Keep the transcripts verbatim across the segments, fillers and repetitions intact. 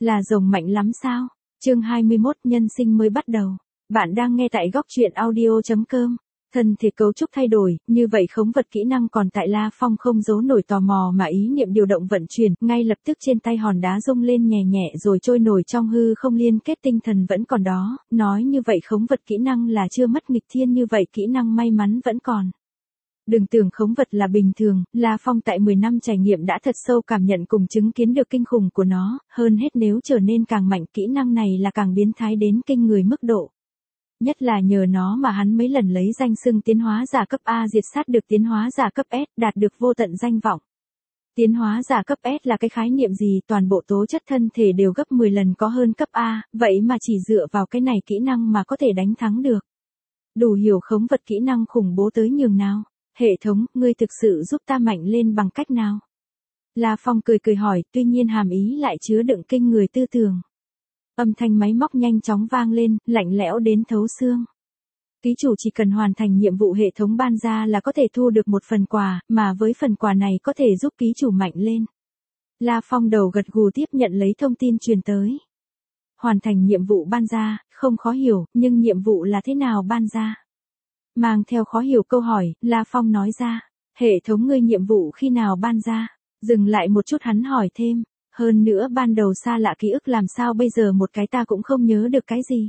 Là rồng mạnh lắm sao? Chương hai mươi mốt nhân sinh mới bắt đầu. Bạn đang nghe tại góc truyện audio chấm com. Thân thể cấu trúc thay đổi, như vậy khống vật kỹ năng còn tại La Phong không giấu nổi tò mò mà ý niệm điều động vận chuyển, ngay lập tức trên tay hòn đá rung lên nhẹ nhẹ rồi trôi nổi trong hư không, liên kết tinh thần vẫn còn đó, nói như vậy khống vật kỹ năng là chưa mất nghịch thiên, như vậy kỹ năng may mắn vẫn còn. Đừng tưởng khống vật là bình thường, La Phong tại mười năm trải nghiệm đã thật sâu cảm nhận cùng chứng kiến được kinh khủng của nó, hơn hết nếu trở nên càng mạnh kỹ năng này là càng biến thái đến kinh người mức độ. Nhất là nhờ nó mà hắn mấy lần lấy danh xưng tiến hóa giả cấp A diệt sát được tiến hóa giả cấp S, đạt được vô tận danh vọng. Tiến hóa giả cấp S là cái khái niệm gì? Toàn bộ tố chất thân thể đều gấp mười lần có hơn cấp A, vậy mà chỉ dựa vào cái này kỹ năng mà có thể đánh thắng được. Đủ hiểu khống vật kỹ năng khủng bố tới nhường nào. Hệ thống, ngươi thực sự giúp ta mạnh lên bằng cách nào? La Phong cười cười hỏi, tuy nhiên hàm ý lại chứa đựng kinh người tư tưởng. Âm thanh máy móc nhanh chóng vang lên, lạnh lẽo đến thấu xương. Ký chủ chỉ cần hoàn thành nhiệm vụ hệ thống ban ra là có thể thu được một phần quà, mà với phần quà này có thể giúp ký chủ mạnh lên. La Phong đầu gật gù tiếp nhận lấy thông tin truyền tới. Hoàn thành nhiệm vụ ban ra, không khó hiểu, nhưng nhiệm vụ là thế nào ban ra? Mang theo khó hiểu câu hỏi, La Phong nói ra, hệ thống ngươi nhiệm vụ khi nào ban ra? Dừng lại một chút hắn hỏi thêm, hơn nữa ban đầu xa lạ ký ức làm sao bây giờ một cái ta cũng không nhớ được cái gì.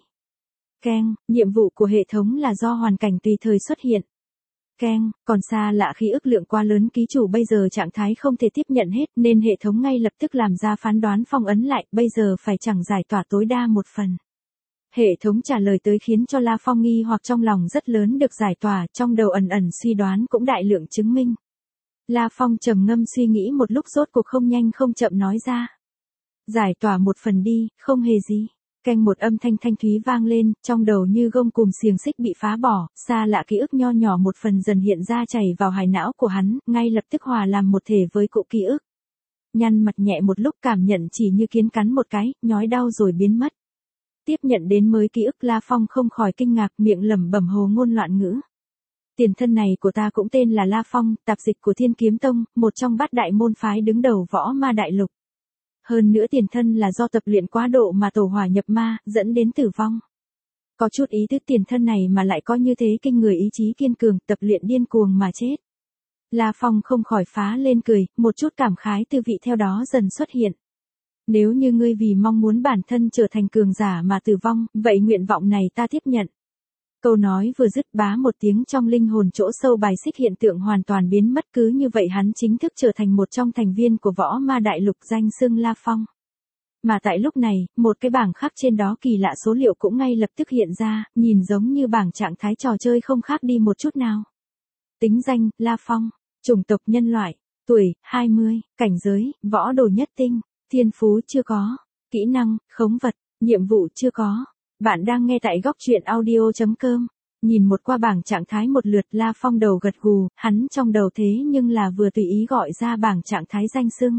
Keng, nhiệm vụ của hệ thống là do hoàn cảnh tùy thời xuất hiện. Keng, còn xa lạ ký ức lượng quá lớn, ký chủ bây giờ trạng thái không thể tiếp nhận hết nên hệ thống ngay lập tức làm ra phán đoán phong ấn lại, bây giờ phải chẳng giải tỏa tối đa một phần. Hệ thống trả lời tới khiến cho La Phong nghi hoặc trong lòng rất lớn được giải tỏa, trong đầu ẩn ẩn suy đoán cũng đại lượng chứng minh. La Phong trầm ngâm suy nghĩ một lúc rốt cuộc không nhanh không chậm nói ra. Giải tỏa một phần đi, không hề gì. Keng, một âm thanh thanh thúy vang lên, trong đầu như gông cùm xiềng xích bị phá bỏ, xa lạ ký ức nho nhỏ một phần dần hiện ra chảy vào hải não của hắn, ngay lập tức hòa làm một thể với cỗ ký ức. Nhăn mặt nhẹ một lúc, cảm nhận chỉ như kiến cắn một cái, nhói đau rồi biến mất. Tiếp nhận đến mới ký ức, La Phong không khỏi kinh ngạc, miệng lẩm bẩm hồ ngôn loạn ngữ. Tiền thân này của ta cũng tên là La Phong, tạp dịch của Thiên Kiếm Tông, một trong bát đại môn phái đứng đầu võ ma đại lục. Hơn nữa tiền thân là do tập luyện quá độ mà tổ hỏa nhập ma, dẫn đến tử vong. Có chút ý thức tiền thân này mà lại có như thế kinh người, ý chí kiên cường, tập luyện điên cuồng mà chết. La Phong không khỏi phá lên cười, một chút cảm khái tư vị theo đó dần xuất hiện. Nếu như ngươi vì mong muốn bản thân trở thành cường giả mà tử vong, vậy nguyện vọng này ta tiếp nhận. Câu nói vừa dứt, bá một tiếng, trong linh hồn chỗ sâu bài xích hiện tượng hoàn toàn biến mất, cứ như vậy hắn chính thức trở thành một trong thành viên của võ ma đại lục danh xưng La Phong. Mà tại lúc này, một cái bảng khắc trên đó kỳ lạ số liệu cũng ngay lập tức hiện ra, nhìn giống như bảng trạng thái trò chơi không khác đi một chút nào. Tính danh, La Phong, chủng tộc nhân loại, tuổi, hai mươi, cảnh giới, võ đồ nhất tinh, thiên phú chưa có, kỹ năng, khống vật, nhiệm vụ chưa có. Bạn đang nghe tại góc truyện audio chấm com. Nhìn một qua bảng trạng thái một lượt, La Phong đầu gật gù, hắn trong đầu thế nhưng là vừa tùy ý gọi ra bảng trạng thái danh xưng.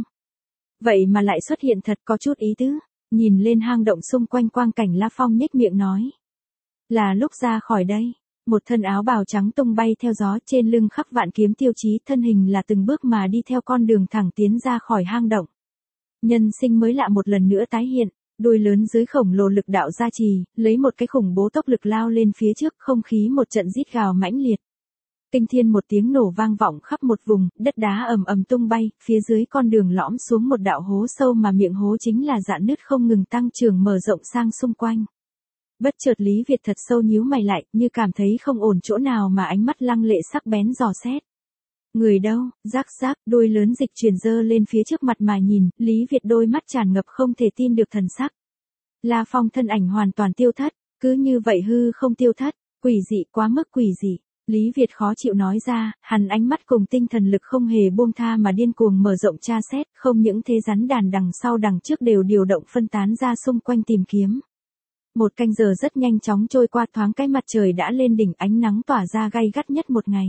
Vậy mà lại xuất hiện thật, có chút ý tứ. Nhìn lên hang động xung quanh quang cảnh, La Phong nhếch miệng nói. Là lúc ra khỏi đây. Một thân áo bào trắng tung bay theo gió, trên lưng khắc vạn kiếm tiêu chí, thân hình là từng bước mà đi theo con đường thẳng tiến ra khỏi hang động. Nhân sinh mới lạ một lần nữa tái hiện. Đuôi lớn dưới khổng lồ lực đạo gia trì, lấy một cái khủng bố tốc lực lao lên phía trước, không khí một trận rít gào mãnh liệt. Kinh thiên một tiếng nổ vang vọng khắp một vùng, đất đá ầm ầm tung bay, phía dưới con đường lõm xuống một đạo hố sâu mà miệng hố chính là rạn nứt không ngừng tăng trưởng mở rộng sang xung quanh. Bất chợt Lý Việt thật sâu nhíu mày lại, như cảm thấy không ổn chỗ nào mà ánh mắt lăng lệ sắc bén dò xét. Người đâu? Rắc rắc, đuôi lớn dịch chuyển dơ lên phía trước mặt mà nhìn, Lý Việt đôi mắt tràn ngập không thể tin được thần sắc. La Phong thân ảnh hoàn toàn tiêu thất, cứ như vậy hư không tiêu thất, quỷ dị, quá mức quỷ dị. Lý Việt khó chịu nói ra, hắn ánh mắt cùng tinh thần lực không hề buông tha mà điên cuồng mở rộng tra xét, không những thế rắn đàn đằng sau đằng trước đều điều động phân tán ra xung quanh tìm kiếm. Một canh giờ rất nhanh chóng trôi qua, thoáng cái mặt trời đã lên đỉnh, ánh nắng tỏa ra gay gắt nhất một ngày.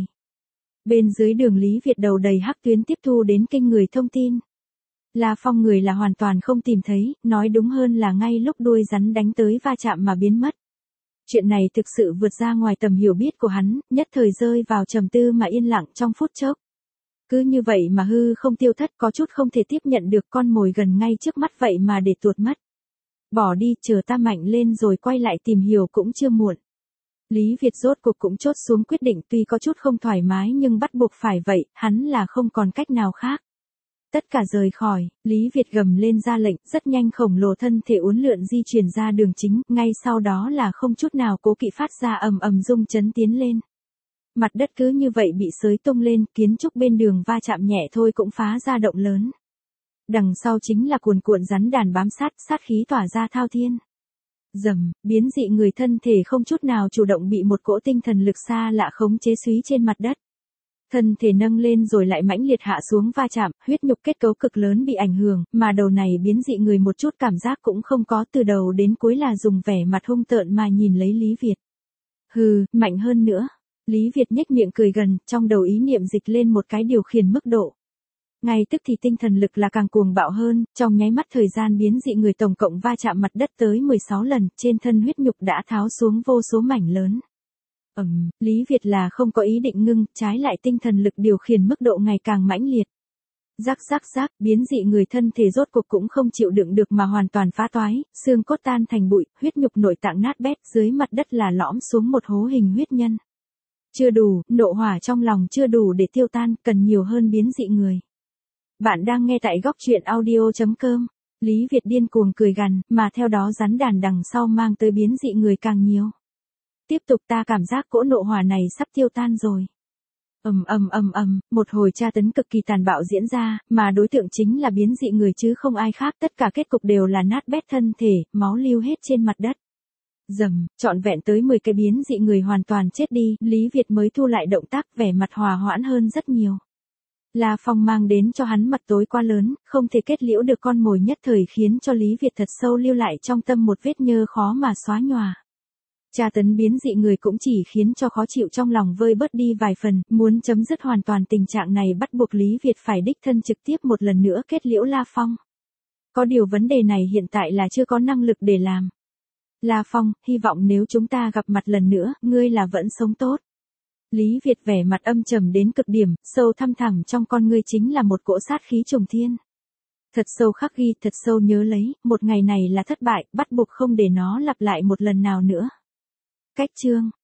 Bên dưới đường Lý Việt đầu đầy hắc tuyến tiếp thu đến kinh người thông tin. La Phong người là hoàn toàn không tìm thấy, nói đúng hơn là ngay lúc đuôi rắn đánh tới va chạm mà biến mất. Chuyện này thực sự vượt ra ngoài tầm hiểu biết của hắn, nhất thời rơi vào trầm tư mà yên lặng trong phút chốc. Cứ như vậy mà hư không tiêu thất, có chút không thể tiếp nhận được, con mồi gần ngay trước mắt vậy mà để tuột mất. Bỏ đi, chờ ta mạnh lên rồi quay lại tìm hiểu cũng chưa muộn. Lý Việt rốt cuộc cũng chốt xuống quyết định, tuy có chút không thoải mái nhưng bắt buộc phải vậy, hắn là không còn cách nào khác. Tất cả rời khỏi, Lý Việt gầm lên ra lệnh, rất nhanh khổng lồ thân thể uốn lượn di chuyển ra đường chính, ngay sau đó là không chút nào cố kỵ phát ra ầm ầm rung chấn tiến lên. Mặt đất cứ như vậy bị xới tung lên, kiến trúc bên đường va chạm nhẹ thôi cũng phá ra động lớn. Đằng sau chính là cuồn cuộn rắn đàn bám sát, sát khí tỏa ra thao thiên. Dầm, biến dị người thân thể không chút nào chủ động bị một cỗ tinh thần lực xa lạ khống chế súy trên mặt đất. Thân thể nâng lên rồi lại mãnh liệt hạ xuống va chạm, huyết nhục kết cấu cực lớn bị ảnh hưởng, mà đầu này biến dị người một chút cảm giác cũng không có, từ đầu đến cuối là dùng vẻ mặt hung tợn mà nhìn lấy Lý Việt. Hừ, mạnh hơn nữa. Lý Việt nhếch miệng cười gần, trong đầu ý niệm dịch lên một cái điều khiển mức độ. Ngay tức thì tinh thần lực là càng cuồng bạo hơn, trong nháy mắt thời gian biến dị người tổng cộng va chạm mặt đất tới mười sáu lần, trên thân huyết nhục đã tháo xuống vô số mảnh lớn. Ừm, um, Lý Việt là không có ý định ngưng, trái lại tinh thần lực điều khiển mức độ ngày càng mãnh liệt. Rắc rắc rắc, biến dị người thân thể rốt cuộc cũng không chịu đựng được mà hoàn toàn phá toái, xương cốt tan thành bụi, huyết nhục nội tạng nát bét, dưới mặt đất là lõm xuống một hố hình huyết nhân. Chưa đủ, nộ hỏa trong lòng chưa đủ để tiêu tan, cần nhiều hơn biến dị người. Bạn đang nghe tại góc truyện audio chấm com. Lý Việt điên cuồng cười gằn, mà theo đó rắn đàn đằng sau mang tới biến dị người càng nhiều. Tiếp tục, ta cảm giác cỗ nộ hỏa này sắp tiêu tan rồi. Ầm ầm ầm ầm, một hồi tra tấn cực kỳ tàn bạo diễn ra, mà đối tượng chính là biến dị người chứ không ai khác, tất cả kết cục đều là nát bét thân thể, máu lưu hết trên mặt đất. Dầm, trọn vẹn tới mười cái biến dị người hoàn toàn chết đi, Lý Việt mới thu lại động tác, vẻ mặt hòa hoãn hơn rất nhiều. La Phong mang đến cho hắn mặt tối quá lớn, không thể kết liễu được con mồi nhất thời khiến cho Lý Việt thật sâu lưu lại trong tâm một vết nhơ khó mà xóa nhòa. Tra tấn biến dị người cũng chỉ khiến cho khó chịu trong lòng vơi bớt đi vài phần, muốn chấm dứt hoàn toàn tình trạng này bắt buộc Lý Việt phải đích thân trực tiếp một lần nữa kết liễu La Phong. Có điều vấn đề này hiện tại là chưa có năng lực để làm. La Phong, hy vọng nếu chúng ta gặp mặt lần nữa, ngươi là vẫn sống tốt. Lý Việt vẻ mặt âm trầm đến cực điểm, sâu thăm thẳm trong con ngươi chính là một cỗ sát khí trùng thiên. Thật sâu khắc ghi, thật sâu nhớ lấy, một ngày này là thất bại, bắt buộc không để nó lặp lại một lần nào nữa. Cách chương